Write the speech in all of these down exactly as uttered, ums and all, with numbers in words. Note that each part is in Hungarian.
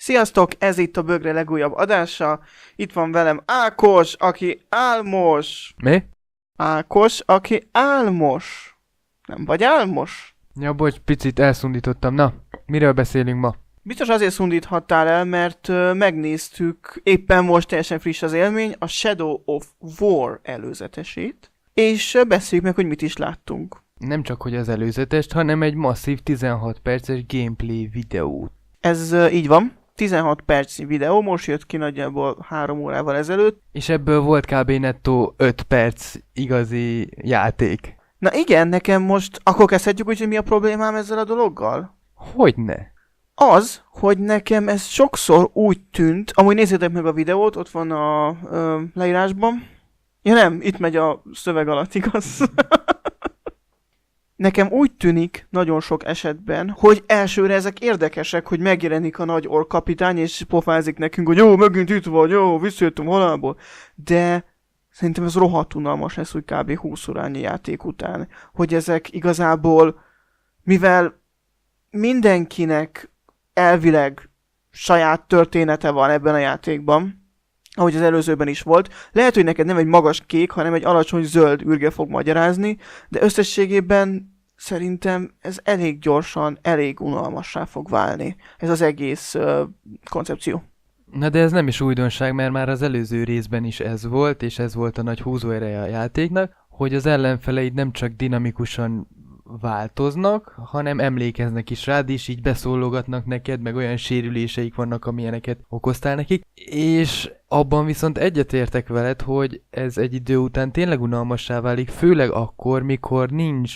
Sziasztok, ez itt a Bögre legújabb adása. Itt van velem Ákos, aki álmos. Mi? Ákos, aki álmos. Nem vagy álmos? Ja, bocs, picit elszundítottam. Na, miről beszélünk ma? Biztos azért szundíthattál el, mert uh, megnéztük, éppen most teljesen friss az élmény, a Shadow of War előzetesét, és uh, beszéljük meg, hogy mit is láttunk. Nem csak hogy az előzetest, hanem egy masszív tizenhat perces gameplay videót. Ez uh, így van. tizenhat percnyi videó, most jött ki nagyjából három órával ezelőtt. És ebből volt kb. Nettó öt perc igazi játék. Na igen, nekem most, akkor kezdhetjük úgy, hogy mi a problémám ezzel a dologgal? Hogyne? Az, hogy nekem ez sokszor úgy tűnt, amúgy nézzétek meg a videót, ott van a ö, leírásban. Ja nem, itt megy a szöveg alatt, igaz? Nekem úgy tűnik nagyon sok esetben, hogy elsőre ezek érdekesek, hogy megjelenik a nagy orkapitány, és pofázik nekünk, hogy jó, megint itt vagy, jó, visszajöttem halálból. De szerintem ez rohadt unalmas lesz, hogy kb. húsz órányi játék után. Hogy ezek igazából, mivel mindenkinek elvileg saját története van ebben a játékban, ahogy az előzőben is volt. Lehet, hogy neked nem egy magas kék, hanem egy alacsony zöld űrge fog magyarázni, de összességében szerintem ez elég gyorsan, elég unalmassá fog válni. Ez az egész uh, koncepció. Na de ez nem is újdonság, mert már az előző részben is ez volt, és ez volt a nagy húzóereje a játéknak, hogy az ellenfeleid nem csak dinamikusan változnak, hanem emlékeznek is rád, és így beszólogatnak neked, meg olyan sérüléseik vannak, amilyeneket okoztál nekik, és abban viszont egyetértek veled, hogy ez egy idő után tényleg unalmassá válik, főleg akkor, mikor nincs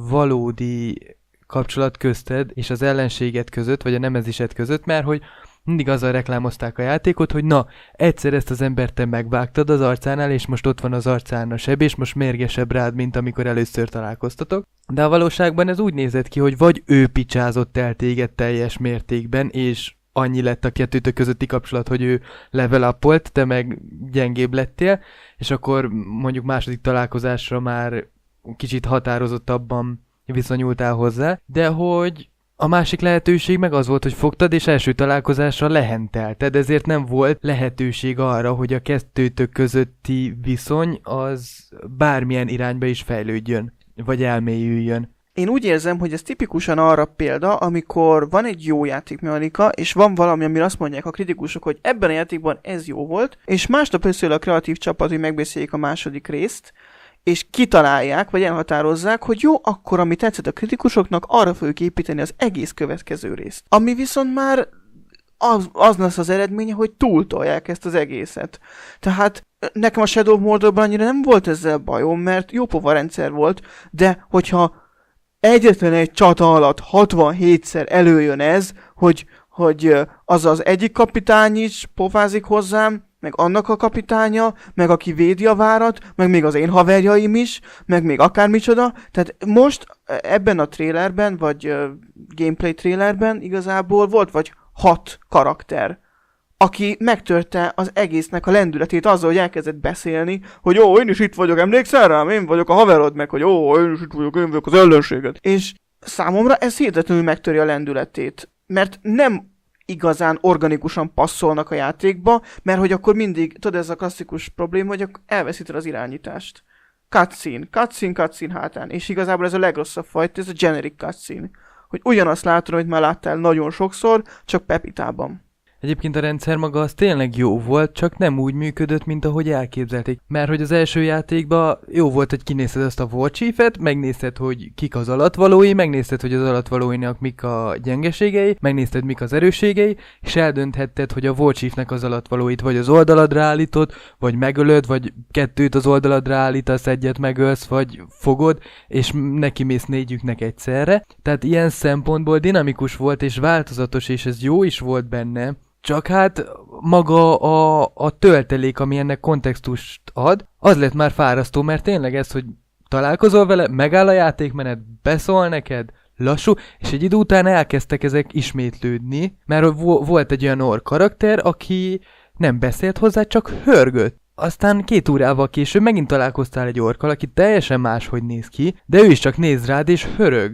valódi kapcsolat közted és az ellenséget között, vagy a nemezised között, mert hogy mindig azzal reklámozták a játékot, hogy na, egyszer ezt az embert te megvágtad az arcánál, és most ott van az arcán a seb, és most mérgesebb rád, mint amikor először találkoztatok. De a valóságban ez úgy nézett ki, hogy vagy ő picsázott el téged teljes mértékben, és annyi lett a kettőtök közötti kapcsolat, hogy ő level up-olt, te meg gyengébb lettél, és akkor mondjuk második találkozásra már kicsit határozottabban viszonyultál hozzá, de hogy a másik lehetőség meg az volt, hogy fogtad, és első találkozásra lehentelted, ezért nem volt lehetőség arra, hogy a kettőtök közötti viszony az bármilyen irányba is fejlődjön, vagy elmélyüljön. Én úgy érzem, hogy ez tipikusan arra példa, amikor van egy jó játékmechanika, és van valami, amire azt mondják a kritikusok, hogy ebben a játékban ez jó volt, és másnap összeül a kreatív csapat, hogy megbeszéljék a második részt, és kitalálják, vagy elhatározzák, hogy jó, akkor ami tetszett a kritikusoknak, arra fogjuk építeni az egész következő részt. Ami viszont már az, az lesz az eredménye, hogy túltolják ezt az egészet. Tehát nekem a Shadow of Mordorban annyira nem volt ezzel bajom, mert jó pova rendszer volt, de hogyha egyetlen egy csata alatt hatvanhétszer előjön ez, hogy, hogy az az egyik kapitány is pofázik hozzám, meg annak a kapitánya, meg aki védi a várat, meg még az én haverjaim is, meg még akármicsoda. Tehát most ebben a trailerben, vagy uh, gameplay trailerben igazából volt vagy hat karakter, aki megtörte az egésznek a lendületét azzal, hogy elkezdett beszélni, hogy jó, én is itt vagyok, emlékszel rám? Én vagyok a haverod, meg hogy jó, én is itt vagyok, én vagyok az ellenséged. És számomra ez hihetetlenül megtöri a lendületét, mert nem igazán organikusan passzolnak a játékba, mert hogy akkor mindig, tudod, ez a klasszikus probléma, hogy elveszíted az irányítást. Cutscene, cutscene, cutscene hátán, és igazából ez a legrosszabb fajta, ez a generic cutscene, hogy ugyanazt látod, amit már láttál nagyon sokszor, csak pepitában. Egyébként a rendszer maga az tényleg jó volt, csak nem úgy működött, mint ahogy elképzelték. Mert hogy az első játékban jó volt, hogy kinézted azt a War Chiefet, megnézted, hogy kik az alatvalói, megnézted, hogy az alatvalóinak mik a gyengeségei, megnézted, mik az erősségei, és eldönthetted, hogy a War Chiefnek az alatvalóit vagy az oldaladra állítod, vagy megölöd, vagy kettőt az oldaladra állítasz, egyet megölsz, vagy fogod, és neki mész négyüknek egyszerre. Tehát ilyen szempontból dinamikus volt és változatos, és ez jó is volt benne. Csak hát maga a, a töltelék, ami ennek kontextust ad, az lett már fárasztó, mert tényleg ez, hogy találkozol vele, megáll a játékmenet, beszól neked, lassú, és egy idő után elkezdtek ezek ismétlődni, mert volt egy olyan ork karakter, aki nem beszélt hozzá, csak hörgött. Aztán két órával később megint találkoztál egy orkkal, aki teljesen máshogy néz ki, de ő is csak néz rád és hörög.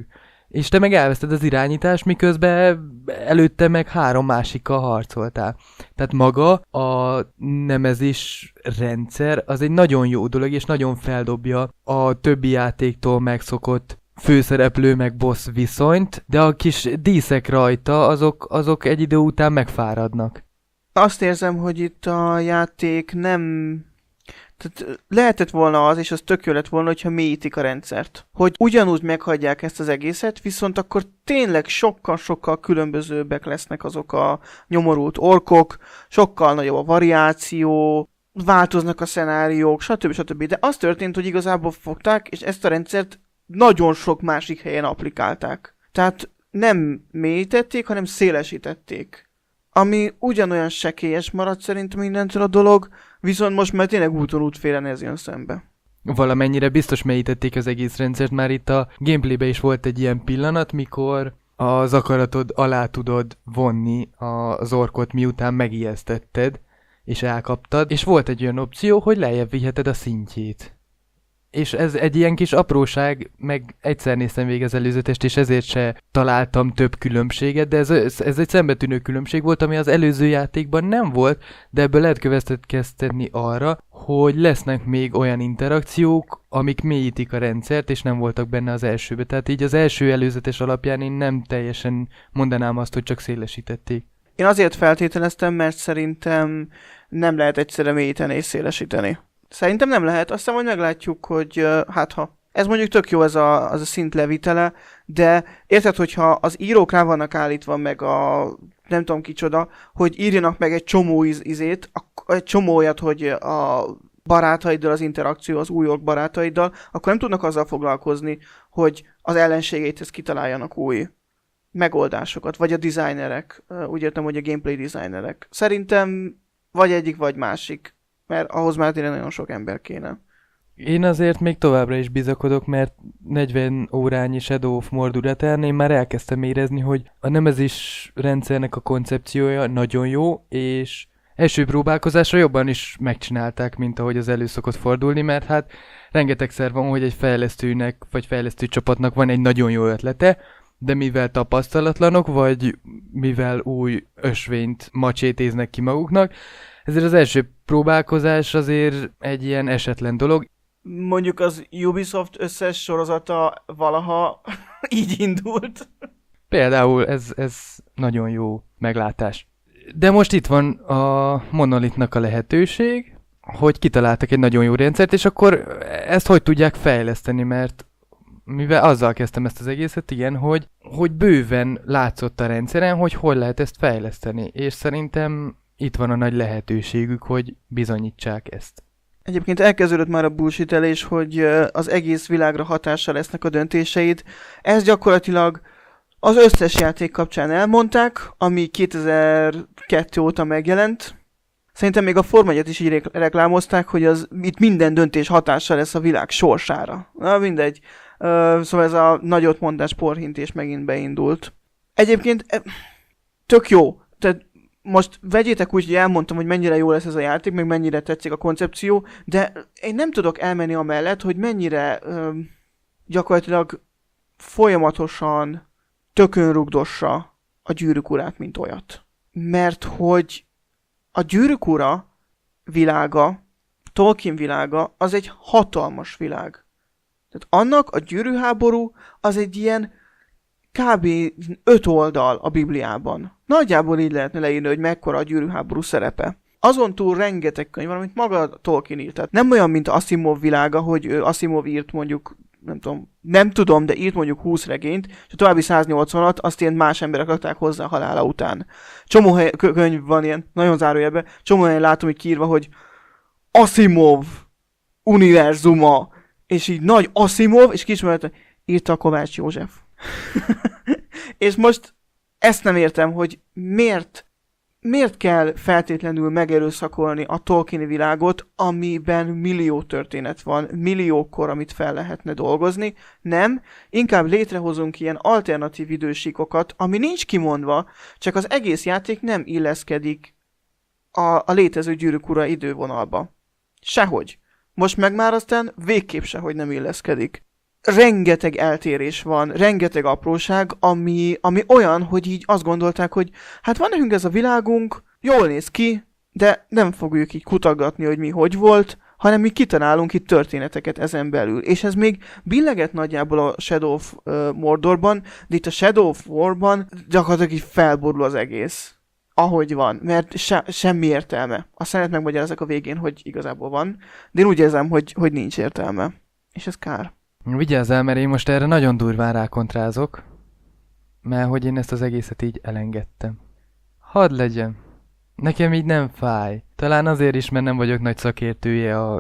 és te meg elveszted az irányítást, miközben előtte meg három másikkal harcoltál. Tehát maga a nemezis rendszer az egy nagyon jó dolog, és nagyon feldobja a többi játéktól megszokott főszereplő meg boss viszonyt, de a kis díszek rajta, azok, azok egy idő után megfáradnak. Azt érzem, hogy itt a játék nem... Tehát lehetett volna az, és az tök jó lett volna, hogyha mélyítik a rendszert. Hogy ugyanúgy meghagyják ezt az egészet, viszont akkor tényleg sokkal-sokkal különbözőbbek lesznek azok a nyomorult orkok, sokkal nagyobb a variáció, változnak a szenáriók, stb. stb. De az történt, hogy igazából fogták, és ezt a rendszert nagyon sok másik helyen applikálták. Tehát nem mélyítették, hanem szélesítették. Ami ugyanolyan sekélyes maradt szerintem mindentől a dolog, viszont most már tényleg úton útfélen ez jön szembe. Valamennyire biztos mélyítették az egész rendszert, már itt a gameplaybe is volt egy ilyen pillanat, mikor az akaratod alá tudod vonni az orkot, miután megijesztetted, és elkaptad, és volt egy olyan opció, hogy lejjebb viheted a szintjét. És ez egy ilyen kis apróság, meg egyszer néztem végig az előzetest, és ezért se találtam több különbséget, de ez, ez egy szembetűnő különbség volt, ami az előző játékban nem volt, de ebből lehet következtetni arra, hogy lesznek még olyan interakciók, amik mélyítik a rendszert, és nem voltak benne az elsőbe. Tehát így az első előzetes alapján én nem teljesen mondanám azt, hogy csak szélesítették. Én azért feltételeztem, mert szerintem nem lehet egyszerre mélyíteni és szélesíteni. Szerintem nem lehet, aztán majd meglátjuk, hogy uh, hát ha. Ez mondjuk tök jó, ez a, az a szint levitele, de érted, hogyha az írók rá vannak állítva meg a nem tudom kicsoda, hogy írjanak meg egy csomó iz- izét, egy csomó olyat, hogy a barátaiddal az interakció, az új ork barátaiddal, akkor nem tudnak azzal foglalkozni, hogy az ellenségeithez kitaláljanak új megoldásokat, vagy a designerek, úgy értem, hogy a gameplay designerek. Szerintem vagy egyik, vagy másik. Mert ahhoz már tényleg nagyon sok ember kéne. Én azért még továbbra is bizakodok, mert negyven órányi Shadow of Mordor után én már elkezdtem érezni, hogy a nemezis rendszernek a koncepciója nagyon jó, és első próbálkozásra jobban is megcsinálták, mint ahogy az elő szokott fordulni, mert hát rengetegszer van, hogy egy fejlesztőnek, vagy fejlesztő csapatnak van egy nagyon jó ötlete, de mivel tapasztalatlanok, vagy mivel új ösvényt macsétéznek ki maguknak, ezért az első próbálkozás azért egy ilyen esetlen dolog. Mondjuk az Ubisoft összes sorozata valaha így indult. Például ez, ez nagyon jó meglátás. De most itt van a Monolithnak a lehetőség, hogy kitaláltak egy nagyon jó rendszert, és akkor ezt hogy tudják fejleszteni, mert mivel azzal kezdtem ezt az egészet, igen, hogy, hogy bőven látszott a rendszeren, hogy hol lehet ezt fejleszteni, és szerintem itt van a nagy lehetőségük, hogy bizonyítsák ezt. Egyébként elkezdődött már a bullshitelés, hogy az egész világra hatással lesznek a döntéseid. Ez gyakorlatilag az összes játék kapcsán elmondták, ami kétezer-kettő óta megjelent. Szerintem még a Forma egyet is így reklámozták, hogy az itt minden döntés hatással lesz a világ sorsára. Na mindegy. Uh, szóval ez a nagyotmondás porhintés megint beindult. Egyébként tök jó. Tehát most vegyétek úgy, hogy elmondtam, hogy mennyire jó lesz ez a játék, meg mennyire tetszik a koncepció, de én nem tudok elmenni amellett, hogy mennyire uh, gyakorlatilag folyamatosan tökönrugdossa a Gyűrűk urát, mint olyat. Mert hogy a Gyűrűk ura világa, Tolkien világa, az egy hatalmas világ. Tehát annak a gyűrűháború az egy ilyen kb. öt oldal a Bibliában. Nagyjából így lehetne leírni, hogy mekkora a gyűrűháború szerepe. Azon túl rengeteg könyv van, amit maga Tolkien írt. Tehát nem olyan, mint Asimov világa, hogy Asimov írt mondjuk, nem tudom, nem tudom, de írt mondjuk húsz regényt, és a további száznyolcvanat azt ilyen más emberek rakták hozzá a halála után. Csomó hely, könyv van ilyen, nagyon zárójelben, csomó helyen látom, hogy kiírva, hogy Asimov univerzuma, és így nagy Asimov, és kismerete írta a Kovács József. És most ezt nem értem, hogy miért, miért kell feltétlenül megerőszakolni a Tolkieni világot, amiben millió történet van, milliókor, amit fel lehetne dolgozni. Nem, inkább létrehozunk ilyen alternatív idősíkokat, ami nincs kimondva, csak az egész játék nem illeszkedik a, a létező Gyűrűk ura idővonalba. Sehogy. Most meg már aztán végképp sehogy nem illeszkedik. rengeteg eltérés van, rengeteg apróság, ami, ami olyan, hogy így azt gondolták, hogy hát van nekünk ez a világunk, jól néz ki, de nem fogjuk így kutagatni, hogy mi hogy volt, hanem mi kitalálunk itt történeteket ezen belül. És ez még billeget nagyjából a Shadow of uh, Mordorban, de itt a Shadow of Warban gyakorlatilag így felborul az egész. Ahogy van, mert se, semmi értelme. Aztán lehet megmagyarázzak a végén, hogy igazából van, de én úgy érzem, hogy, hogy nincs értelme. És ez kár. Vigyázzál, mert én most erre nagyon durván rákontrázok, mert hogy én ezt az egészet így elengedtem. Hadd legyen. Nekem így nem fáj. Talán azért is, mert nem vagyok nagy szakértője a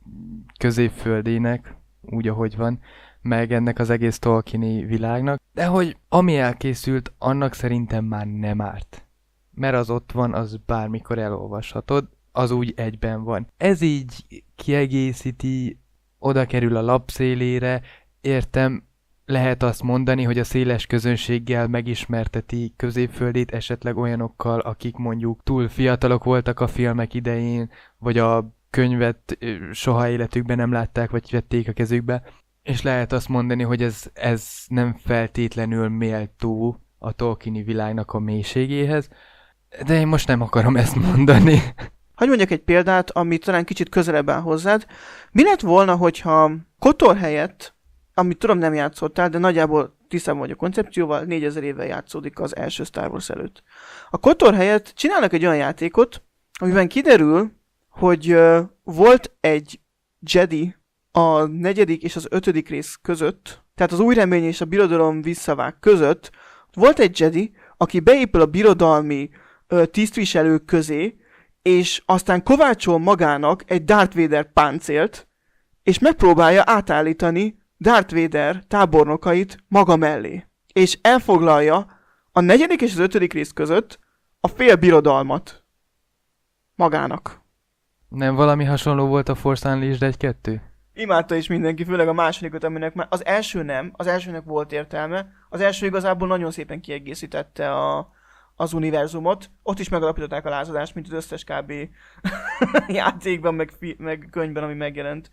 középföldének, úgy ahogy van, meg ennek az egész Tolkieni világnak, de hogy ami elkészült, annak szerintem már nem árt. Mert az ott van, az bármikor elolvashatod, az úgy egyben van. Ez így kiegészíti, oda kerül a lapszélére, értem, lehet azt mondani, hogy a széles közönséggel megismerteti középföldét esetleg olyanokkal, akik mondjuk túl fiatalok voltak a filmek idején, vagy a könyvet soha életükben nem látták, vagy vették a kezükbe, és lehet azt mondani, hogy ez, ez nem feltétlenül méltó a Tolkieni világnak a mélységéhez, de én most nem akarom ezt mondani. Hagy mondjak egy példát, ami talán kicsit közelebb áll hozzád. Mi lett volna, hogyha Kotor helyett, amit tudom nem játszottál, de nagyjából tisztában vagy a koncepcióval, négyezer éve játszódik az első Star Wars előtt. A Kotor helyett csinálnak egy olyan játékot, amiben kiderül, hogy uh, volt egy Jedi a negyedik és az ötödik rész között, tehát az Új Remény és a Birodalom visszavág között, volt egy Jedi, aki beépül a birodalmi uh, tisztviselők közé, és aztán kovácsol magának egy Darth Vader páncélt, és megpróbálja átállítani Darth Vader tábornokait maga mellé. És elfoglalja a negyedik és az ötödik rész között a fél birodalmat magának. Nem valami hasonló volt a Force Unleashed egy kettő? Imádta is mindenki, főleg a másodikat, aminek már az első nem, az elsőnek volt értelme, az első igazából nagyon szépen kiegészítette a, az univerzumot, ott is megalapították a lázadást, mint az összes kb. Játékban, meg, fi, meg könyvben, ami megjelent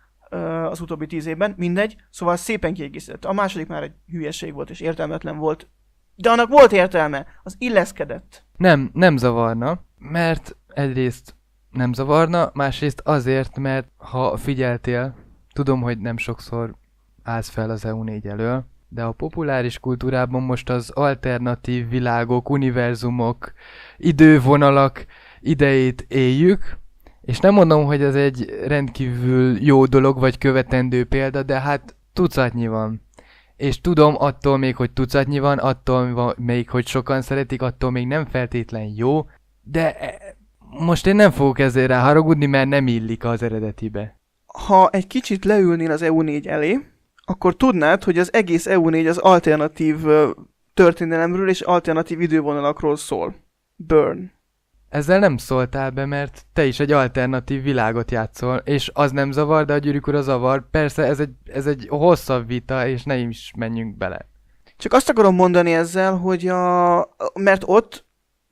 az utóbbi tíz évben, mindegy, szóval szépen kiegészítette. A második már egy hülyeség volt és értelmetlen volt, de annak volt értelme, az illeszkedett. Nem, nem zavarna, mert egyrészt nem zavarna, másrészt azért, mert ha figyeltél, tudom, hogy nem sokszor állsz fel az E U négy elől, de a populáris kultúrában most az alternatív világok, univerzumok, idővonalak idejét éljük, és nem mondom, hogy ez egy rendkívül jó dolog, vagy követendő példa, de hát tucatnyi van. És tudom, attól még, hogy tucatnyi van, attól még, hogy sokan szeretik, attól még nem feltétlen jó, de most én nem fogok ezzel rá haragudni, mert nem illik az eredetibe. Ha egy kicsit leülnél az E U négy elé, akkor tudnád, hogy az egész E U négy az alternatív történelemről és alternatív idővonalakról szól. Burn. Ezzel nem szóltál be, mert te is egy alternatív világot játszol, és az nem zavar, de a Gyűrűk Ura zavar. Persze ez egy, ez egy hosszabb vita, és ne is menjünk bele. Csak azt akarom mondani ezzel, hogy a... mert ott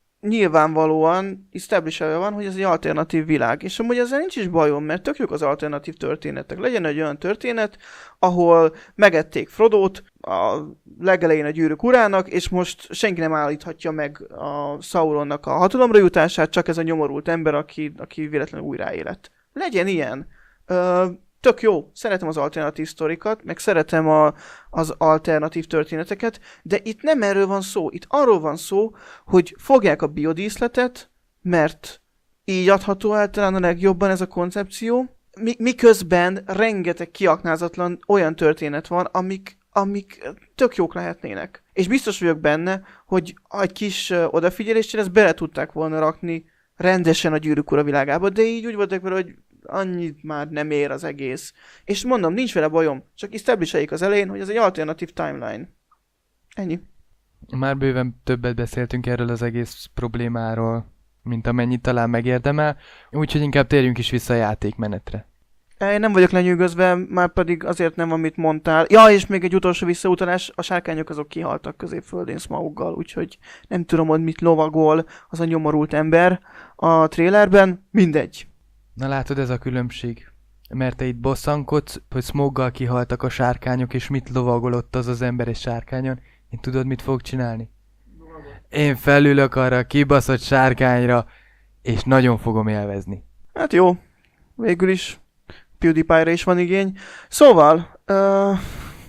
nyilvánvalóan establishálva van, hogy ez egy alternatív világ. És amúgy ezzel nincs is bajom, mert tök jók az alternatív történetek. Legyen egy olyan történet, ahol megették Frodót a legelején a Gyűrűk Urának, és most senki nem állíthatja meg a Sauronnak a hatalomra jutását, csak ez a nyomorult ember, aki, aki véletlenül újraélet. Legyen ilyen. Ö, tök jó. Szeretem az alternatív sztorikat, meg szeretem a, az alternatív történeteket, de itt nem erről van szó. Itt arról van szó, hogy fogják a biodíszletet, mert így adható el talán a legjobban ez a koncepció, miközben rengeteg kiaknázatlan olyan történet van, amik, amik tök jók lehetnének. És biztos vagyok benne, hogy egy kis odafigyeléssel ezt bele tudták volna rakni rendesen a Gyűrűk Ura világába, de így úgy voltak vele, hogy annyit már nem ér az egész. És mondom, nincs vele bajom, csak establish-eljék az elején, hogy ez egy alternatív timeline. Ennyi. Már bőven többet beszéltünk erről az egész problémáról, mint amennyit talán megérdemel, úgyhogy inkább térjünk is vissza a játékmenetre. Én nem vagyok lenyűgözve, már pedig azért nem, amit mondtál. Ja, és még egy utolsó visszautalás, a sárkányok azok kihaltak Középföldén Smauggal, úgyhogy nem tudom, hogy mit lovagol az a nyomorult ember a trélerben, mindegy. Na látod, ez a különbség. mert te itt bosszankodsz, hogy smoggal kihaltak a sárkányok, és mit lovagolott az az ember egy sárkányon. Én tudod, mit fog csinálni? Én felülök arra a kibaszott sárkányra, és nagyon fogom élvezni. Hát jó, végül is PewDiePie-ra is van igény. Szóval, uh,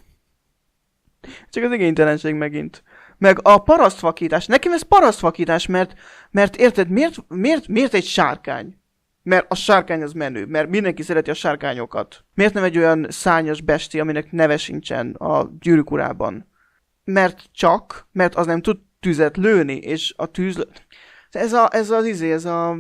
csak az igénytelenség megint. Meg a parasztvakítás. Nekem ez parasztvakítás, mert, mert érted, miért, miért, miért egy sárkány? Mert a sárkány az menő, mert mindenki szereti a sárkányokat. Miért nem egy olyan szárnyas besti, aminek neve sincsen a Gyűrűk Urában? Mert csak, mert az nem tud tüzet lőni, és a tűz... Ez, a, ez az izé, ez a,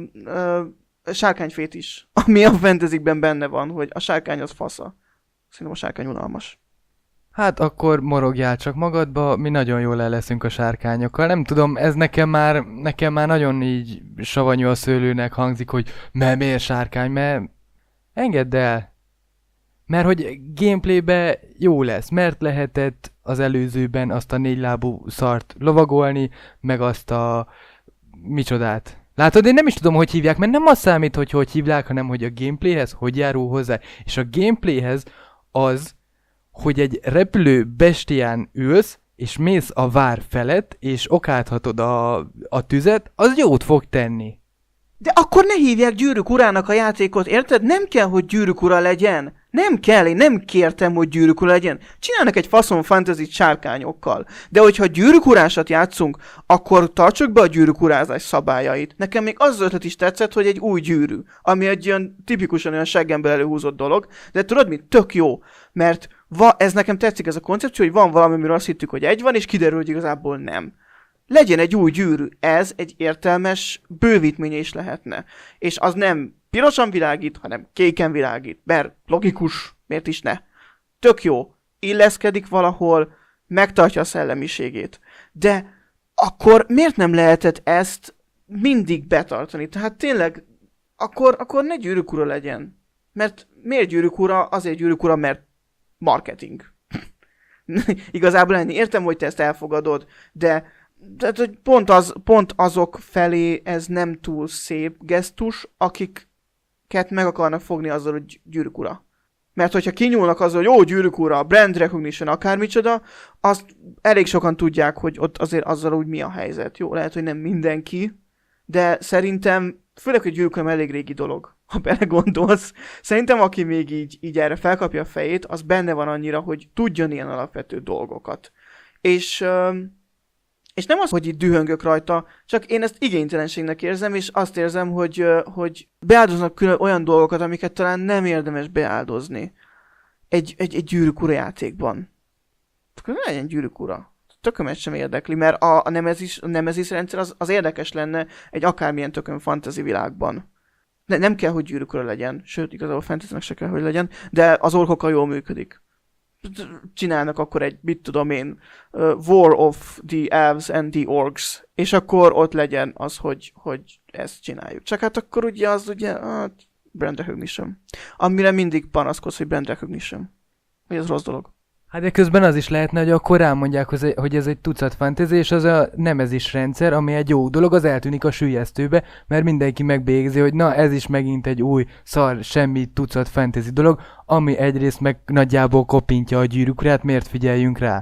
a sárkányfét is, ami a fantasyben benne van, hogy a sárkány az fasza. Szerintem a sárkány unalmas. Hát akkor morogjál csak magadba, mi nagyon jól el leszünk a sárkányokkal. Nem tudom, ez nekem már, nekem már nagyon így savanyú a szőlőnek hangzik, hogy mert miért sárkány, mert engedd el. Mert hogy gameplaybe jó lesz, mert lehetett az előzőben azt a négylábú szart lovagolni, meg azt a... micsodát. Látod, én nem is tudom, hogy hívják, mert nem az számít, hogy hogy hívják, hanem hogy a gameplayhez hogy járul hozzá. És a gameplayhez az, hogy egy repülő bestián ülsz, és mész a vár felett, és okáthatod a, a tüzet, az jót fog tenni. De akkor ne hívják Gyűrűk Urának a játékot, érted? Nem kell, hogy Gyűrűk Ura legyen. Nem kell, én nem kértem, hogy Gyűrűk Ura legyen. Csinálnak egy faszon fantasy sárkányokkal. De hogyha Gyűrűk Urásat játszunk, akkor tartsuk be a Gyűrűk Urázás szabályait. Nekem még az ötlet is tetszett, hogy egy új gyűrű, ami egy olyan tipikusan olyan seggemből előhúzott dolog, de tudod mit? Tök jó, mert va, ez nekem tetszik ez a koncepció, hogy van valami, amiről azt hittük, hogy egy van, és kiderül, hogy igazából nem. Legyen egy új gyűrű, ez egy értelmes bővítménye is lehetne. És az nem pirosan világít, hanem kéken világít, mert logikus, miért is ne. Tök jó, illeszkedik valahol, megtartja a szellemiségét. De akkor miért nem lehetett ezt mindig betartani? Tehát tényleg, akkor, akkor ne Gyűrűk Ura legyen. Mert miért Gyűrűk Ura? Azért Gyűrűk Ura, mert marketing. Igazából enni. Értem, hogy te ezt elfogadod, de tehát, hogy pont, az, pont azok felé ez nem túl szép gesztus, akiket meg akarnak fogni azzal, hogy Gyűrűk Ura. Mert hogyha kinyúlnak azzal, hogy ó, Gyűrűk Ura, brand recognition, akármicsoda, azt elég sokan tudják, hogy ott azért azzal úgy mi a helyzet. Jó, lehet, hogy nem mindenki, de szerintem, főleg, hogy Gyűrűk Ura elég régi dolog, ha belegondolsz. Szerintem, aki még így, így erre felkapja a fejét, az benne van annyira, hogy tudjon ilyen alapvető dolgokat. És... És nem az, hogy itt dühöngök rajta, csak én ezt igénytelenségnek érzem, és azt érzem, hogy, hogy beáldoznak külön olyan dolgokat, amiket talán nem érdemes beáldozni egy, egy, egy Gyűrűk Ura játékban. Akkor ne legyen Gyűrűk Ura. Tökömet sem érdekli, mert a, a Nemezis, a Nemezis rendszer az, az érdekes lenne egy akármilyen tökön fantasy világban. Ne, nem kell, hogy Gyűrűk Ura legyen, sőt, igazából fantasynek se kell, hogy legyen, de az orkokkal jól működik. Csinálnak akkor egy, mit tudom én, uh, War of the Elves and the Orcs, és akkor ott legyen az, hogy, hogy ezt csináljuk. Csak hát akkor ugye az ugye, hát, brand recognition. Amire mindig panaszkodsz, hogy brand recognition. Hogy ez rossz dolog. Hát de közben az is lehetne, hogy akkor rámondják, hogy ez egy tucat fantasy, és az a Nemezis rendszer, ami egy jó dolog, az eltűnik a süllyesztőbe, mert mindenki megbélyegzi, hogy na ez is megint egy új, szar, semmi tucat fantasy dolog, ami egyrészt meg nagyjából kopintja a Gyűrűk Urát, miért figyeljünk rá.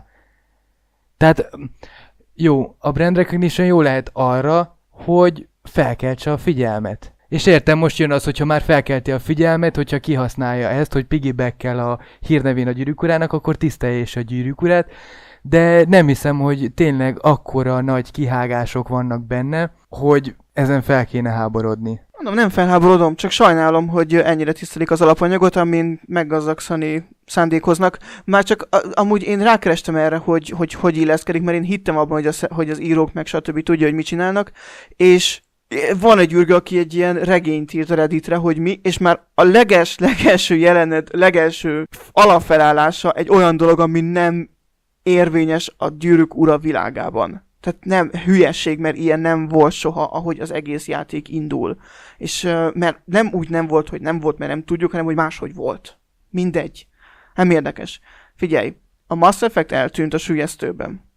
Tehát jó, a brand recognition jó lehet arra, hogy felkeltse a figyelmet. És értem, most jön az, hogyha már felkelti a figyelmet, hogyha kihasználja ezt, hogy piggybackkel a hírnevén a Gyűrűk Urának, akkor tisztelje is a Gyűrűk Urát, de nem hiszem, hogy tényleg akkora nagy kihágások vannak benne, hogy ezen fel kéne háborodni. Mondom, nem felháborodom, csak sajnálom, hogy ennyire tisztelik az alapanyagot, amin meggazdagszani szándékoznak. Már csak a, amúgy én rákerestem erre, hogy hogy, hogy illeszkedik, mert én hittem abban, hogy, az, hogy az írók meg stb. Tudja, hogy mit csinálnak, és van egy űrge, aki egy ilyen regényt írt a Redditre, hogy mi, és már a leges, legelső jelenet, legelső alapfelállása egy olyan dolog, ami nem érvényes a Gyűrűk Ura világában. Tehát nem hülyesség, mert ilyen nem volt soha, ahogy az egész játék indul. És uh, mert nem úgy nem volt, hogy nem volt, mert nem tudjuk, hanem hogy máshogy volt. Mindegy. Nem érdekes. Figyelj, a Mass Effect eltűnt a süllyesztőben.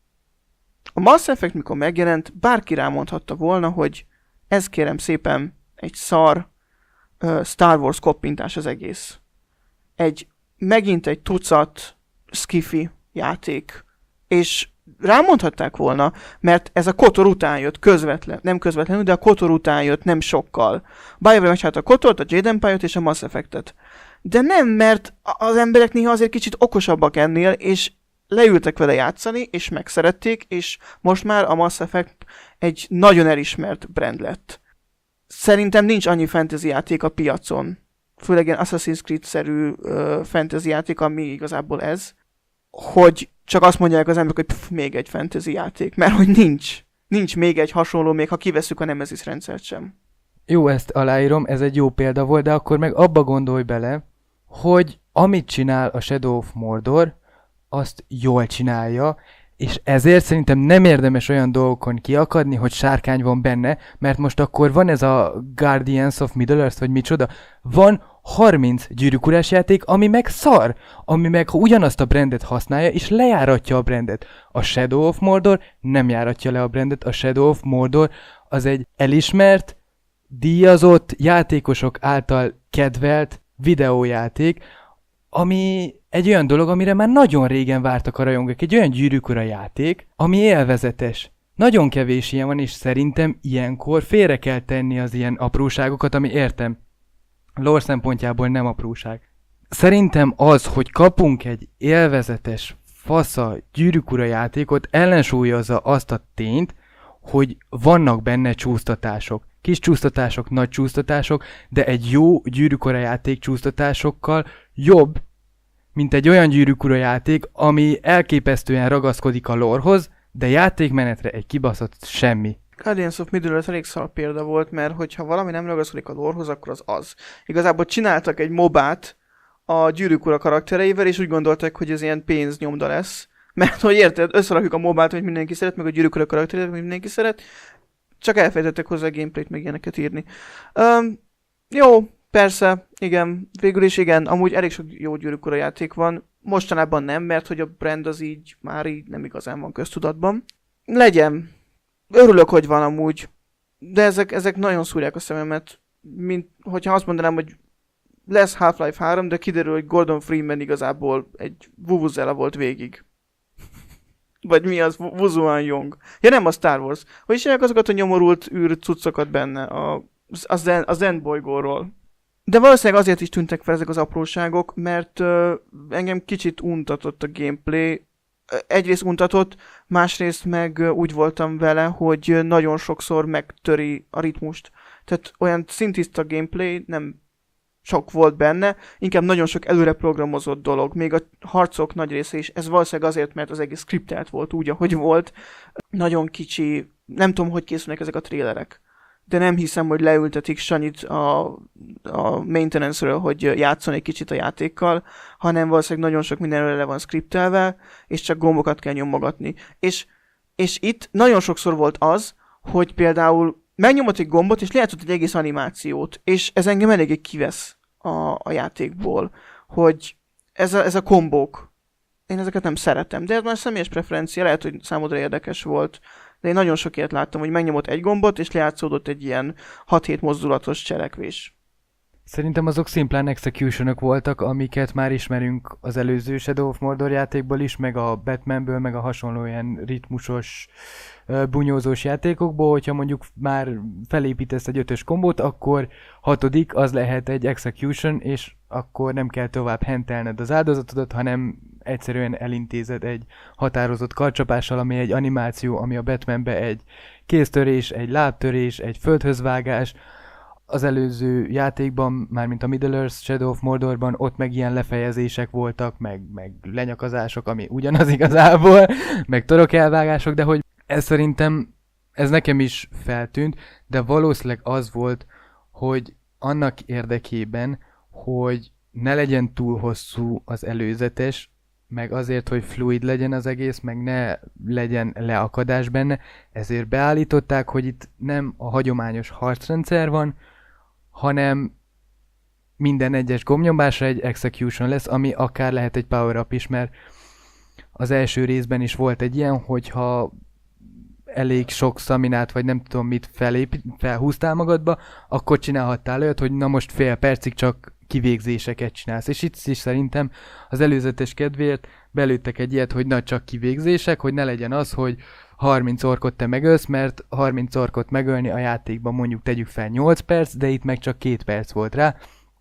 A Mass Effect, mikor megjelent, bárki rámondhatta volna, hogy ez kérem szépen egy szar uh, Star Wars koppintás az egész. egy megint egy tucat skifi játék, és rámondhatták volna, mert ez a Kotor után jött közvetlen, nem közvetlenül, de a Kotor után jött nem sokkal. BioWare megcsinálta a Kotort, a Jade Empire-t és a Mass Effect-et. De nem, mert az emberek néha azért kicsit okosabbak ennél, és leültek vele játszani, és megszerették, és most már a Mass Effect egy nagyon elismert brand lett. Szerintem nincs annyi fantasy játék a piacon, főleg ilyen Assassin's Creed-szerű uh, fantasy játék, ami igazából ez, hogy csak azt mondják az emberek, hogy pff, még egy fantasy játék, mert hogy nincs. Nincs még egy hasonló, még ha kivesszük a Nemesis rendszert sem. Jó, ezt aláírom, ez egy jó példa volt, de akkor meg abba gondolj bele, hogy amit csinál a Shadow of Mordor, azt jól csinálja, és ezért szerintem nem érdemes olyan dolgokon kiakadni, hogy sárkány van benne, mert most akkor van ez a Guardians of Middle-earth, vagy micsoda, van harminc Gyűrűk Urás játék, ami meg szar, ami meg ugyanazt a brandet használja, és lejáratja a brandet. A Shadow of Mordor nem járatja le a brandet, a Shadow of Mordor az egy elismert, díjazott, játékosok által kedvelt videójáték, ami egy olyan dolog, amire már nagyon régen vártak a rajongók, egy olyan Gyűrűk Ura játék, ami élvezetes. Nagyon kevés ilyen van, és szerintem ilyenkor félre kell tenni az ilyen apróságokat, ami értem, lore szempontjából nem apróság. Szerintem az, hogy kapunk egy élvezetes, fasza Gyűrűk Ura játékot, ellensúlyozza azt a tényt, hogy vannak benne csúsztatások. Kis csúsztatások, nagy csúsztatások, de egy jó Gyűrűk Ura játék csúsztatásokkal jobb, mint egy olyan Gyűrűk Ura játék, ami elképesztően ragaszkodik a lorehoz, de játékmenetre egy kibaszott semmi. Guardians of Middle-earth elég szar példa volt, mert hogyha valami nem ragaszkodik a lorehoz, akkor az az. Igazából csináltak egy mobát a Gyűrűk Ura karaktereivel, és úgy gondolták, hogy ez ilyen pénznyomda lesz. Mert hogy érted, összerakjuk a mobát, hogy mindenki szeret, meg a Gyűrűk Ura karaktereivel, hogy mindenki szeret, csak elfelejtettek hozzá a gameplayt, meg ilyeneket írni. Um, jó, persze, igen, végül is igen, amúgy elég sok jó Gyűrűk Ura játék van, mostanában nem, mert hogy a brand az így már így nem igazán van köztudatban. Legyen, örülök, hogy van amúgy, de ezek, ezek nagyon szúrják a szememet, mint hogyha azt mondanám, hogy lesz Half-Life három, de kiderül, hogy Gordon Freeman igazából egy vuvuzela volt végig. Vagy mi az? Wuzuan Yong. Ja nem a Star Wars. Hogy is csinálják azokat a nyomorult űr cuccokat benne a, a, Zen, a Zen bolygóról. De valószínűleg azért is tűntek fel ezek az apróságok, mert uh, engem kicsit untatott a gameplay. Egyrészt untatott, másrészt meg uh, úgy voltam vele, hogy nagyon sokszor megtöri a ritmust. Tehát olyan szintiszta gameplay nem sok volt benne, inkább nagyon sok előre programozott dolog, még a harcok nagy része is, ez valószínűleg azért, mert az egész skriptelt volt úgy, ahogy volt. Nagyon kicsi, nem tudom, hogy készülnek ezek a trélerek, de nem hiszem, hogy leültetik Sanyit a, a maintenance-ről, hogy játszon egy kicsit a játékkal, hanem valószínűleg nagyon sok mindenről le van skriptelve, és csak gombokat kell nyomogatni. És, és itt nagyon sokszor volt az, hogy például megnyomott egy gombot, és lejátszott egy egész animációt, és ez engem eléggé kivesz a, a játékból, hogy ez a, ez a kombók, én ezeket nem szeretem, de ez már személyes preferencia, lehet, hogy számodra érdekes volt, de én nagyon sok ilyet láttam, hogy megnyomott egy gombot, és lejátszódott egy ilyen hat-hét mozdulatos cselekvés. Szerintem azok szimplán executionok voltak, amiket már ismerünk az előző Shadow of Mordor játékból is, meg a Batmanből, meg a hasonló ilyen ritmusos, bunyózós játékokból, hogyha mondjuk már felépítesz egy ötös kombót, akkor hatodik az lehet egy execution, és akkor nem kell tovább hentelned az áldozatodat, hanem egyszerűen elintézed egy határozott karcsapással, ami egy animáció, ami a Batmanbe egy kéztörés, egy lábtörés, egy földhözvágás. Az előző játékban, mármint a Middle-earth Shadow of Mordorban, ott meg ilyen lefejezések voltak, meg, meg lenyakazások, ami ugyanaz igazából, meg torokelvágások, de hogy ez szerintem, ez nekem is feltűnt, de valószínűleg az volt, hogy annak érdekében, hogy ne legyen túl hosszú az előzetes, meg azért, hogy fluid legyen az egész, meg ne legyen leakadás benne, ezért beállították, hogy itt nem a hagyományos harcrendszer van, hanem minden egyes gombnyomásra egy execution lesz, ami akár lehet egy power-up is, mert az első részben is volt egy ilyen, hogyha elég sok szaminát, vagy nem tudom mit felépít, felhúztál magadba, akkor csinálhattál olyat, hogy na most fél percig csak kivégzéseket csinálsz. És itt is szerintem az előzetes kedvéért belőttek egy ilyet, hogy na csak kivégzések, hogy ne legyen az, hogy harminc orkot te megölsz, mert harminc orkot megölni a játékban mondjuk tegyük fel nyolc perc, de itt meg csak két perc volt rá.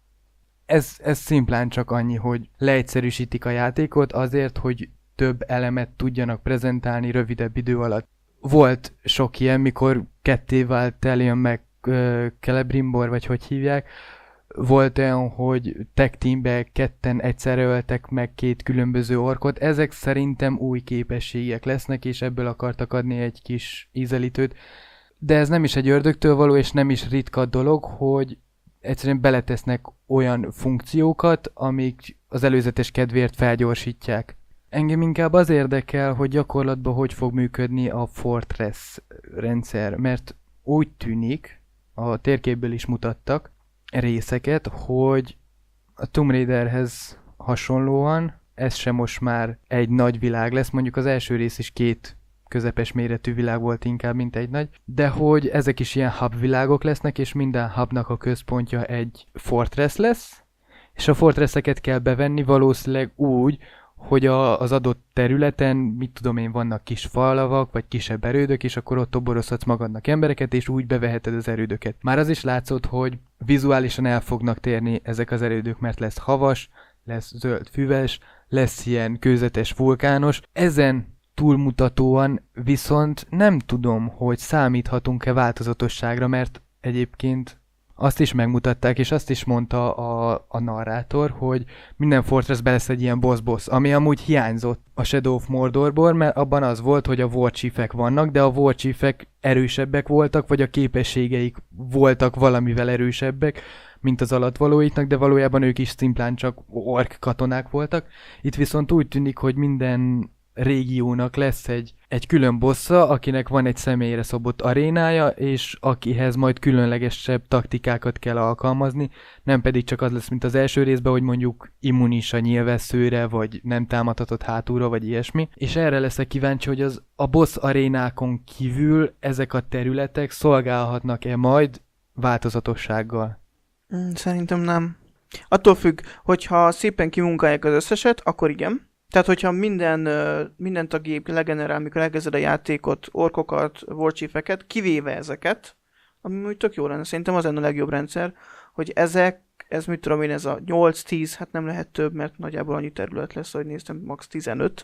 Ez, ez szimplán csak annyi, hogy leegyszerűsítik a játékot azért, hogy több elemet tudjanak prezentálni rövidebb idő alatt. Volt sok ilyen, mikor ketté vált Talion meg uh, Celebrimbor, vagy hogy hívják. Volt olyan, hogy tech teambe ketten egyszerre öltek meg két különböző orkot. Ezek szerintem új képességek lesznek, és ebből akartak adni egy kis ízelítőt. De ez nem is egy ördögtől való, és nem is ritka dolog, hogy egyszerűen beletesznek olyan funkciókat, amik az előzetes kedvéért felgyorsítják. Engem inkább az érdekel, hogy gyakorlatban hogy fog működni a Fortress rendszer, mert úgy tűnik, a térképből is mutattak részeket, hogy a Tomb Raiderhez hasonlóan ez sem most már egy nagy világ lesz, mondjuk az első rész is két közepes méretű világ volt inkább, mint egy nagy, de hogy ezek is ilyen hub világok lesznek, és minden hubnak a központja egy fortress lesz, és a fortresseket kell bevenni valószínűleg úgy, hogy a, az adott területen, mit tudom én, vannak kis falavak, vagy kisebb erődök, és akkor ott toborozhatsz magadnak embereket, és úgy beveheted az erődöket. Már az is látszott, hogy vizuálisan el fognak térni ezek az erődök, mert lesz havas, lesz zöld füves, lesz ilyen kőzetes vulkános. Ezen túlmutatóan viszont nem tudom, hogy számíthatunk-e változatosságra, mert egyébként azt is megmutatták, és azt is mondta a, a narrátor, hogy minden Fortressben lesz egy ilyen boss-boss, ami amúgy hiányzott a Shadow of Mordorból, mert abban az volt, hogy a Warchiefek vannak, de a Warchiefek erősebbek voltak, vagy a képességeik voltak valamivel erősebbek, mint az alattvalóiknak, de valójában ők is szimplán csak ork katonák voltak. Itt viszont úgy tűnik, hogy minden régiónak lesz egy, egy külön bossa, akinek van egy személyre szabott arénája, és akihez majd különlegesebb taktikákat kell alkalmazni, nem pedig csak az lesz, mint az első részben, hogy mondjuk immunis a nyilvesszőre, vagy nem támadhatott hátulra, vagy ilyesmi. És erre leszek kíváncsi, hogy az a boss arénákon kívül ezek a területek szolgálhatnak-e majd változatossággal? Szerintem nem. Attól függ, hogyha szépen kimunkálják az összeset, akkor igen. Tehát, hogyha minden, minden tagép legenerál, mikor elkezded a játékot, orkokat, warchiefeket, kivéve ezeket, ami úgy tök jó lenne. Szerintem az lenne a legjobb rendszer, hogy ezek, ez mit tudom én, ez a nyolc-tíz, hát nem lehet több, mert nagyjából annyi terület lesz, hogy néztem, max. tizenöt.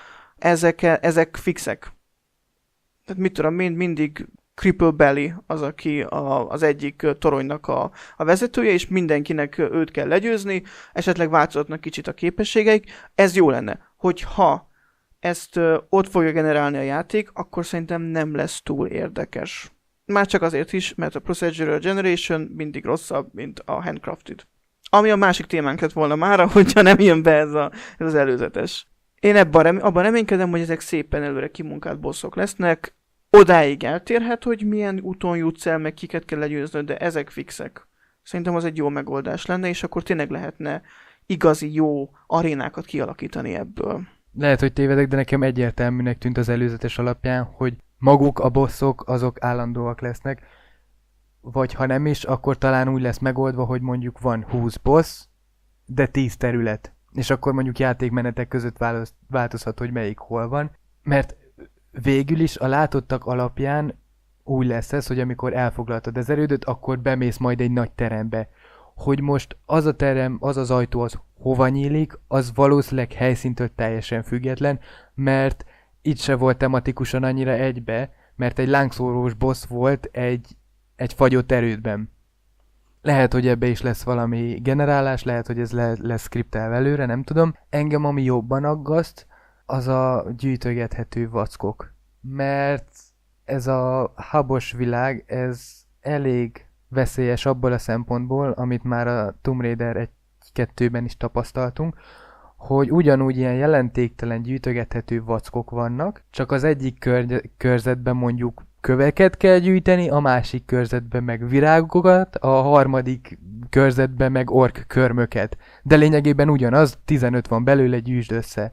Ezek, ezek fixek. Tehát mit tudom, mind, mindig Cripple Belly az, aki a, az egyik toronynak a, a vezetője, és mindenkinek őt kell legyőzni, esetleg változatnak kicsit a képességeik. Ez jó lenne. Hogyha ezt ö, ott fogja generálni a játék, akkor szerintem nem lesz túl érdekes. Már csak azért is, mert a Procedural Generation mindig rosszabb, mint a Handcrafted. Ami a másik témánk lett volna mára, hogyha nem jön be ez, a, ez az előzetes. Én ebben rem- abban reménykedem, hogy ezek szépen előre kimunkált bosszok lesznek. Odáig eltérhet, hogy milyen úton jutsz el, meg kiket kell legyőznöd, de ezek fixek. Szerintem az egy jó megoldás lenne, és akkor tényleg lehetne igazi jó arénákat kialakítani ebből. Lehet, hogy tévedek, de nekem egyértelműnek tűnt az előzetes alapján, hogy maguk a bosszok azok állandóak lesznek, vagy ha nem is, akkor talán úgy lesz megoldva, hogy mondjuk van húsz boss, de tíz terület. És akkor mondjuk játékmenetek között változhat, hogy melyik hol van, mert végül is a látottak alapján úgy lesz ez, hogy amikor elfoglaltad az erődöt, akkor bemész majd egy nagy terembe. Hogy most az a terem, az az ajtó, az hova nyílik, az valószínűleg helyszíntől teljesen független, mert itt se volt tematikusan annyira egybe, mert egy lángszórós boss volt egy, egy fagyott erődben. Lehet, hogy ebbe is lesz valami generálás, lehet, hogy ez le, lesz skriptelve előre, nem tudom. Engem ami jobban aggaszt, az a gyűjtögethető vackok. Mert ez a habos világ, ez elég veszélyes abból a szempontból, amit már a Tomb Raider egy-kettőben is tapasztaltunk, hogy ugyanúgy ilyen jelentéktelen gyűjtögethető vackok vannak, csak az egyik kör- körzetben mondjuk köveket kell gyűjteni, a másik körzetben meg virágokat, a harmadik körzetben meg ork körmöket. De lényegében ugyanaz, tizenöt van belőle, gyűjtsd össze.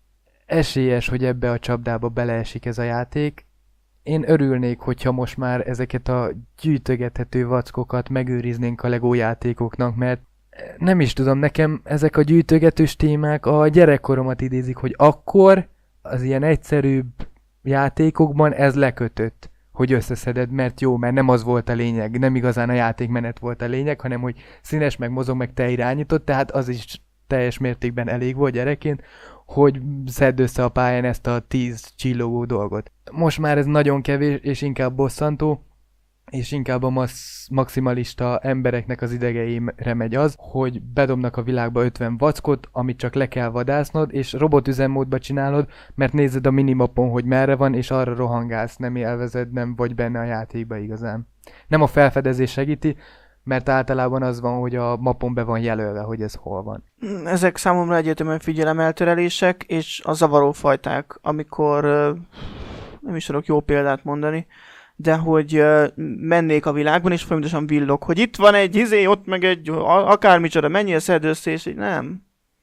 Esélyes, hogy ebbe a csapdába beleesik ez a játék. Én örülnék, hogyha most már ezeket a gyűjtögethető vackokat megőriznénk a LEGO játékoknak, mert Nem is tudom, nekem ezek a gyűjtögetős témák a gyerekkoromat idézik, hogy akkor az ilyen egyszerűbb játékokban ez lekötött, hogy összeszeded, mert jó, mert nem az volt a lényeg, nem igazán a játékmenet volt a lényeg, hanem hogy színes, meg mozog, meg te irányítod, tehát az is teljes mértékben elég volt gyerekként, hogy szedd össze a pályán ezt a tíz csillogó dolgot. Most már ez nagyon kevés, és inkább bosszantó, és inkább a masz, maximalista embereknek az idegeimre megy az, hogy bedobnak a világba ötven vackot, amit csak le kell vadásznod, és robotüzemmódba csinálod, mert nézed a minimapon, hogy merre van, és arra rohangálsz, nem élvezed, nem vagy benne a játékba igazán. Nem a felfedezés segíti, mert általában az van, hogy a mapon be van jelölve, hogy ez hol van. Ezek számomra egyértelműen figyelemelterelések, és a zavaró fajták, amikor, nem is tudok jó példát mondani, de hogy uh, mennék a világban, és folyamatosan villog, hogy itt van egy izé, ott meg egy akármicsoda, menjél, szedd össze, és így nem.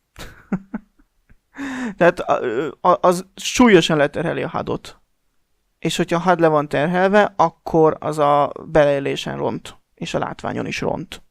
Tehát a, a, az súlyosan leterheli a hadot. És hogyha a had le van terhelve, akkor az a beleélésen ront, és a látványon is ront.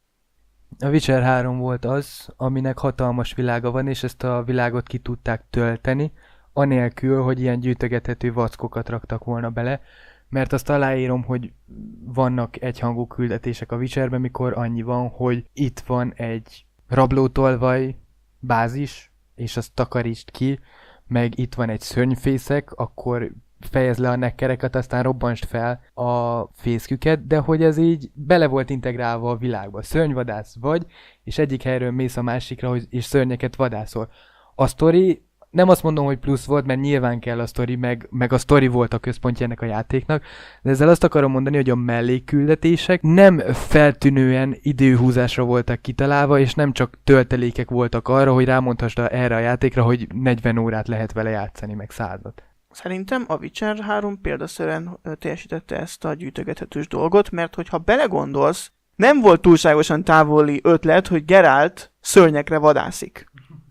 A Witcher három volt az, aminek hatalmas világa van, és ezt a világot ki tudták tölteni, anélkül, hogy ilyen gyűjtögethető vackokat raktak volna bele, mert azt aláírom, hogy vannak egyhangú küldetések a Witcherben, mikor annyi van, hogy itt van egy rablótolvaj bázis, és azt takarítsd ki, meg itt van egy szörnyfészek, akkor fejezd le a nekkereket, aztán robbansd fel a fészküket, de hogy ez így bele volt integrálva a világba. Szörnyvadász vagy, és egyik helyről mész a másikra, hogy, és szörnyeket vadászol. A sztori, nem azt mondom, hogy plusz volt, mert nyilván kell a sztori, meg, meg a sztori volt a központja ennek a játéknak, de ezzel azt akarom mondani, hogy a mellékküldetések nem feltűnően időhúzásra voltak kitalálva, és nem csak töltelékek voltak arra, hogy rámondhassd erre a játékra, hogy negyven órát lehet vele játszani, meg százat. Szerintem a Witcher három példaszerűen teljesítette ezt a gyűjtögethetős dolgot, mert hogyha belegondolsz, nem volt túlságosan távoli ötlet, hogy Geralt szörnyekre vadászik.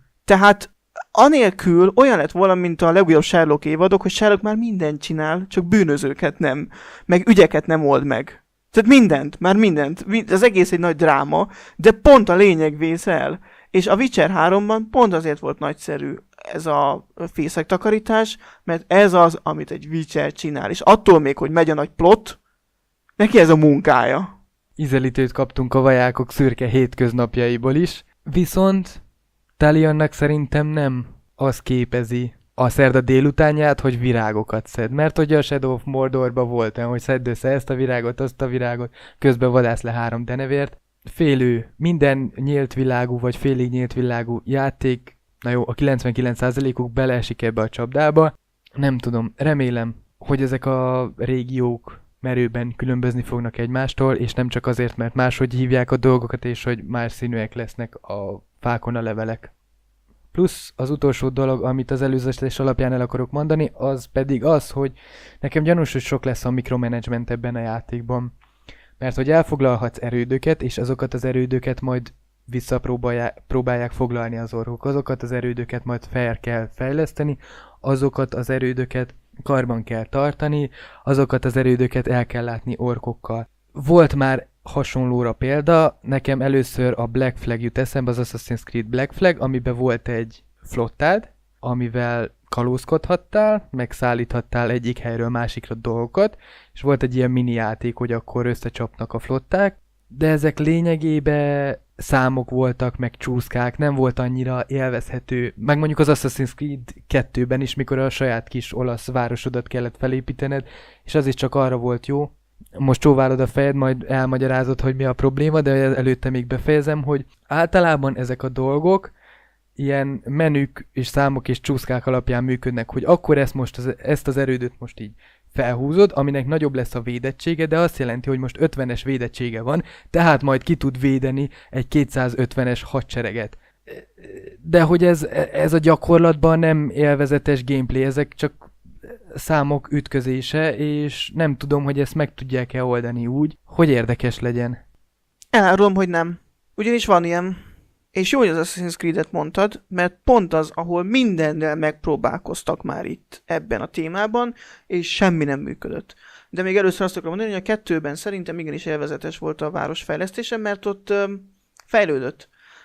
Tehát anélkül olyan lett volna, mint a legújabb Sherlock évadok, hogy Sherlock már mindent csinál, csak bűnözőket nem, meg ügyeket nem old meg. Tehát mindent, már mindent, az egész egy nagy dráma, de pont a lényeg vész el. És a Witcher háromban pont azért volt nagyszerű ez a fészektakarítás, mert ez az, amit egy Witcher csinál. És attól még, hogy megy a nagy plot, neki ez a munkája. Ízelítőt kaptunk a vajákok szürke hétköznapjaiból is, viszont Talionnak szerintem nem az képezi a szerda délutánját, hogy virágokat szed. Mert ugye a Shadow of Mordorban volt olyan, hogy szedd össze ezt a virágot, azt a virágot, közben vadász le három denevért. Félő, minden nyílt világú vagy félig nyílt világú játék, na jó, a kilencvenkilenc százalékuk beleesik ebbe a csapdába. Nem tudom, remélem, hogy ezek a régiók merőben különbözni fognak egymástól, és nem csak azért, mert máshogy hívják a dolgokat, és hogy más színűek lesznek a fákon a levelek. Plusz az utolsó dolog, amit az előzetes alapján el akarok mondani, az pedig az, hogy nekem gyanús, hogy sok lesz a mikromanagement ebben a játékban. Mert hogy elfoglalhatsz erődöket, és azokat az erődöket majd visszapróbálják foglalni az orkok. Azokat az erődöket majd fel kell fejleszteni, azokat az erődöket karban kell tartani, azokat az erődöket el kell látni orkokkal. Volt már hasonlóra példa, nekem először a Black Flag jut eszembe, az Assassin's Creed Black Flag, amiben volt egy flottád, amivel kalózkodhattál, megszállíthattál egyik helyről másikra dolgokat, és volt egy ilyen mini játék, hogy akkor összecsapnak a flották, de ezek lényegében számok voltak, meg csúszkák, nem volt annyira élvezhető, meg mondjuk az Assassin's Creed kettőben is, mikor a saját kis olasz városodat kellett felépítened, és az is csak arra volt jó. Most csóválod a fejed, majd elmagyarázod, hogy mi a probléma, de előtte még befejezem, hogy általában ezek a dolgok ilyen menük és számok és csúszkák alapján működnek, hogy akkor ezt, most az, ezt az erődöt most így felhúzod, aminek nagyobb lesz a védettsége, de azt jelenti, hogy most ötvenes védettsége van, tehát majd ki tud védeni egy kétszázötvenes hadsereget. De hogy ez, ez a gyakorlatban nem élvezetes gameplay, ezek csak számok ütközése, és nem tudom, hogy ezt meg tudják-e oldani úgy, hogy érdekes legyen. Elárulom, hogy nem. Ugyanis van ilyen. És jó, hogy az Assassin's Creed-et mondtad, mert pont az, ahol mindennel megpróbálkoztak már itt ebben a témában, és semmi nem működött. De még először azt akarom mondani, hogy a kettőben szerintem igenis élvezetes volt a város fejlesztése, mert ott öm, fejlődött.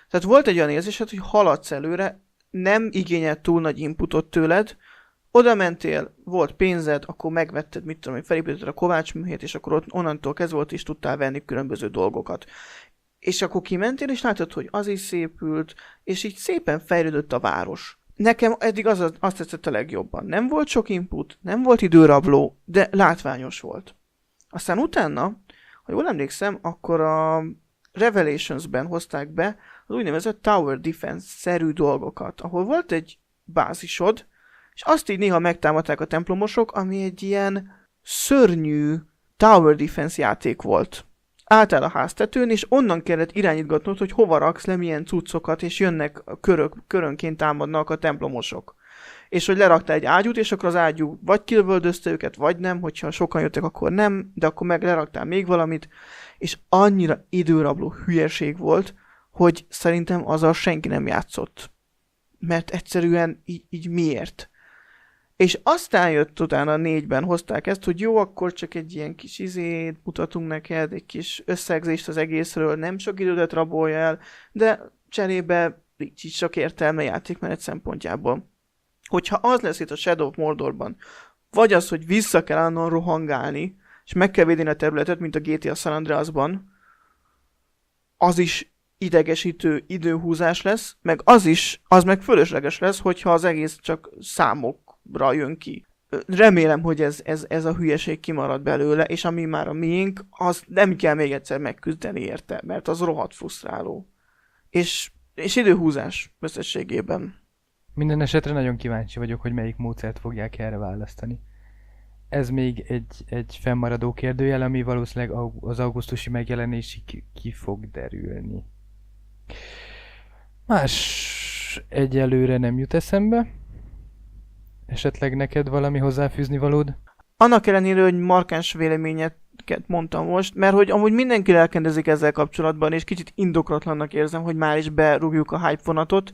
Tehát volt egy olyan érzésed, hogy haladsz előre, nem igényelt túl nagy inputot tőled, oda mentél, volt pénzed, akkor megvetted, mit tudom, hogy felépítetted a Kovács műhelyt, és akkor ott onnantól kezdve ott is tudtál venni különböző dolgokat. És akkor kimentél, és látod, hogy az is szépült, és így szépen fejlődött a város. Nekem eddig az, azt tetszett a legjobban. Nem volt sok input, nem volt időrabló, de látványos volt. Aztán utána, ha jól emlékszem, akkor a Revelationsben hozták be az úgynevezett Tower Defense-szerű dolgokat, ahol volt egy bázisod, és azt így néha megtámadták a templomosok, ami egy ilyen szörnyű Tower Defense játék volt. Álltál a háztetőn, és onnan kellett irányítgatnod, hogy hova raksz le milyen cuccokat, és jönnek körök, körönként támadnak a templomosok. És hogy leraktál egy ágyút, és akkor az ágyú vagy kilövöldözte őket, vagy nem, hogyha sokan jöttek, akkor nem, de akkor meg leraktál még valamit, és annyira időrabló hülyeség volt, hogy szerintem azzal senki nem játszott. Mert egyszerűen így, így miért? És aztán jött utána a négyben, hozták ezt, hogy jó, akkor csak egy ilyen kis izét mutatunk neked, egy kis összegzést az egészről, nem sok időt rabolja el, de cserébe így sok értelme játékmenet szempontjából. Hogyha az lesz itt a Shadow of Mordorban, vagy az, hogy vissza kell annon rohangálni, és meg kell védeni a területet, mint a gé té á San Andreasban, az is idegesítő időhúzás lesz, meg az is, az meg fölösleges lesz, hogyha az egész csak számokra jön ki. Remélem, hogy ez, ez, ez a hülyeség kimarad belőle, és ami már a miénk, az nem kell még egyszer megküzdeni érte, mert az rohadt frusztráló. És, és időhúzás összességében. Minden esetre nagyon kíváncsi vagyok, hogy melyik módszert fogják erre választani. Ez még egy, egy fennmaradó kérdőjel, ami valószínűleg az augusztusi megjelenésig ki, ki fog derülni. Más egyelőre nem jut eszembe. Esetleg neked valami hozzáfűzni valód? Annak ellenére, hogy markáns véleményeket mondtam most, mert hogy amúgy mindenki lelkendezik ezzel kapcsolatban, és kicsit indoklatlannak érzem, hogy már is berúgjuk a hype vonatot,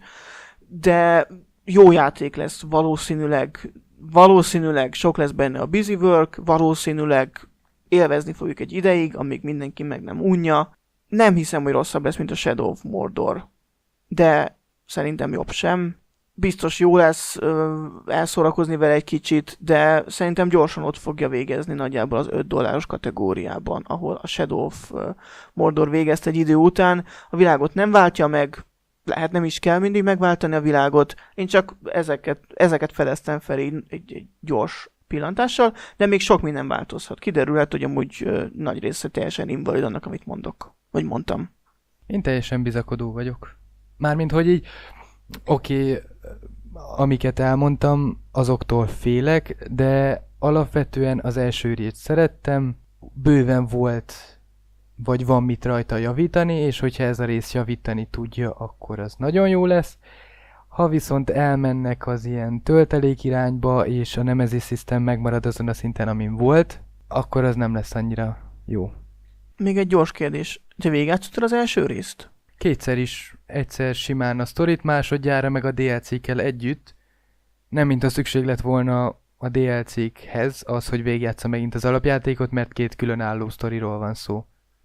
de jó játék lesz valószínűleg, valószínűleg sok lesz benne a busy work, valószínűleg élvezni fogjuk egy ideig, amíg mindenki meg nem unja. Nem hiszem, hogy rosszabb lesz, mint a Shadow of Mordor, de szerintem jobb sem. Biztos jó lesz ö, elszórakozni vele egy kicsit, de szerintem gyorsan ott fogja végezni nagyjából az öt dolláros kategóriában, ahol a Shadow of Mordor végezte egy idő után. A világot nem váltja meg, lehet nem is kell mindig megváltani a világot, én csak ezeket, ezeket fedeztem fel egy, egy, egy gyors pillantással, de még sok minden változhat. Kiderülhet, hogy amúgy ö, nagy része teljesen invalid annak, amit mondok, vagy mondtam. Én teljesen bizakodó vagyok. Mármint, hogy így, oké, okay, amiket elmondtam, azoktól félek, de alapvetően az első részt szerettem, bőven volt, vagy van mit rajta javítani, és hogyha ez a rész javítani tudja, akkor az nagyon jó lesz. Ha viszont elmennek az ilyen töltelék irányba, és a Nemesis System megmarad azon a szinten, amin volt, akkor az nem lesz annyira jó. Még egy gyors kérdés. Te végigjátszottad az első részt? Kétszer is. Egyszer simán a sztorit, másodjára meg a dé el cé-kkel együtt. Nem mint a szükség lett volna a dé el cé-khez az, hogy végigjátsza megint az alapjátékot, mert két különálló sztoriról van szó.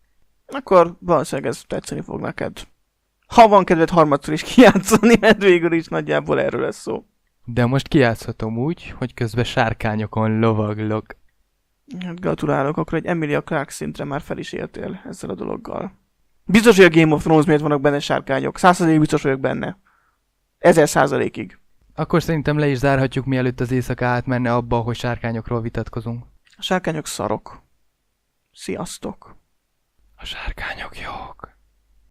Akkor valószínűleg ez tetszeni fog neked. Ha van kedved harmadszor is kijátszani, mert végül is nagyjából erről lesz szó. De most kijátszhatom úgy, hogy közben sárkányokon lovaglok. Hát gratulálok, akkor egy Emilia Clarke szintre már fel is értél ezzel a dologgal. Biztos, hogy a Game of Thrones miért vannak benne sárkányok. Száz százalékig biztos vagyok benne. Ezer százalékig. Akkor szerintem le is zárhatjuk, mielőtt az éjszaka átmenne abba, hogy sárkányokról vitatkozunk. A sárkányok szarok. Sziasztok! A sárkányok jók.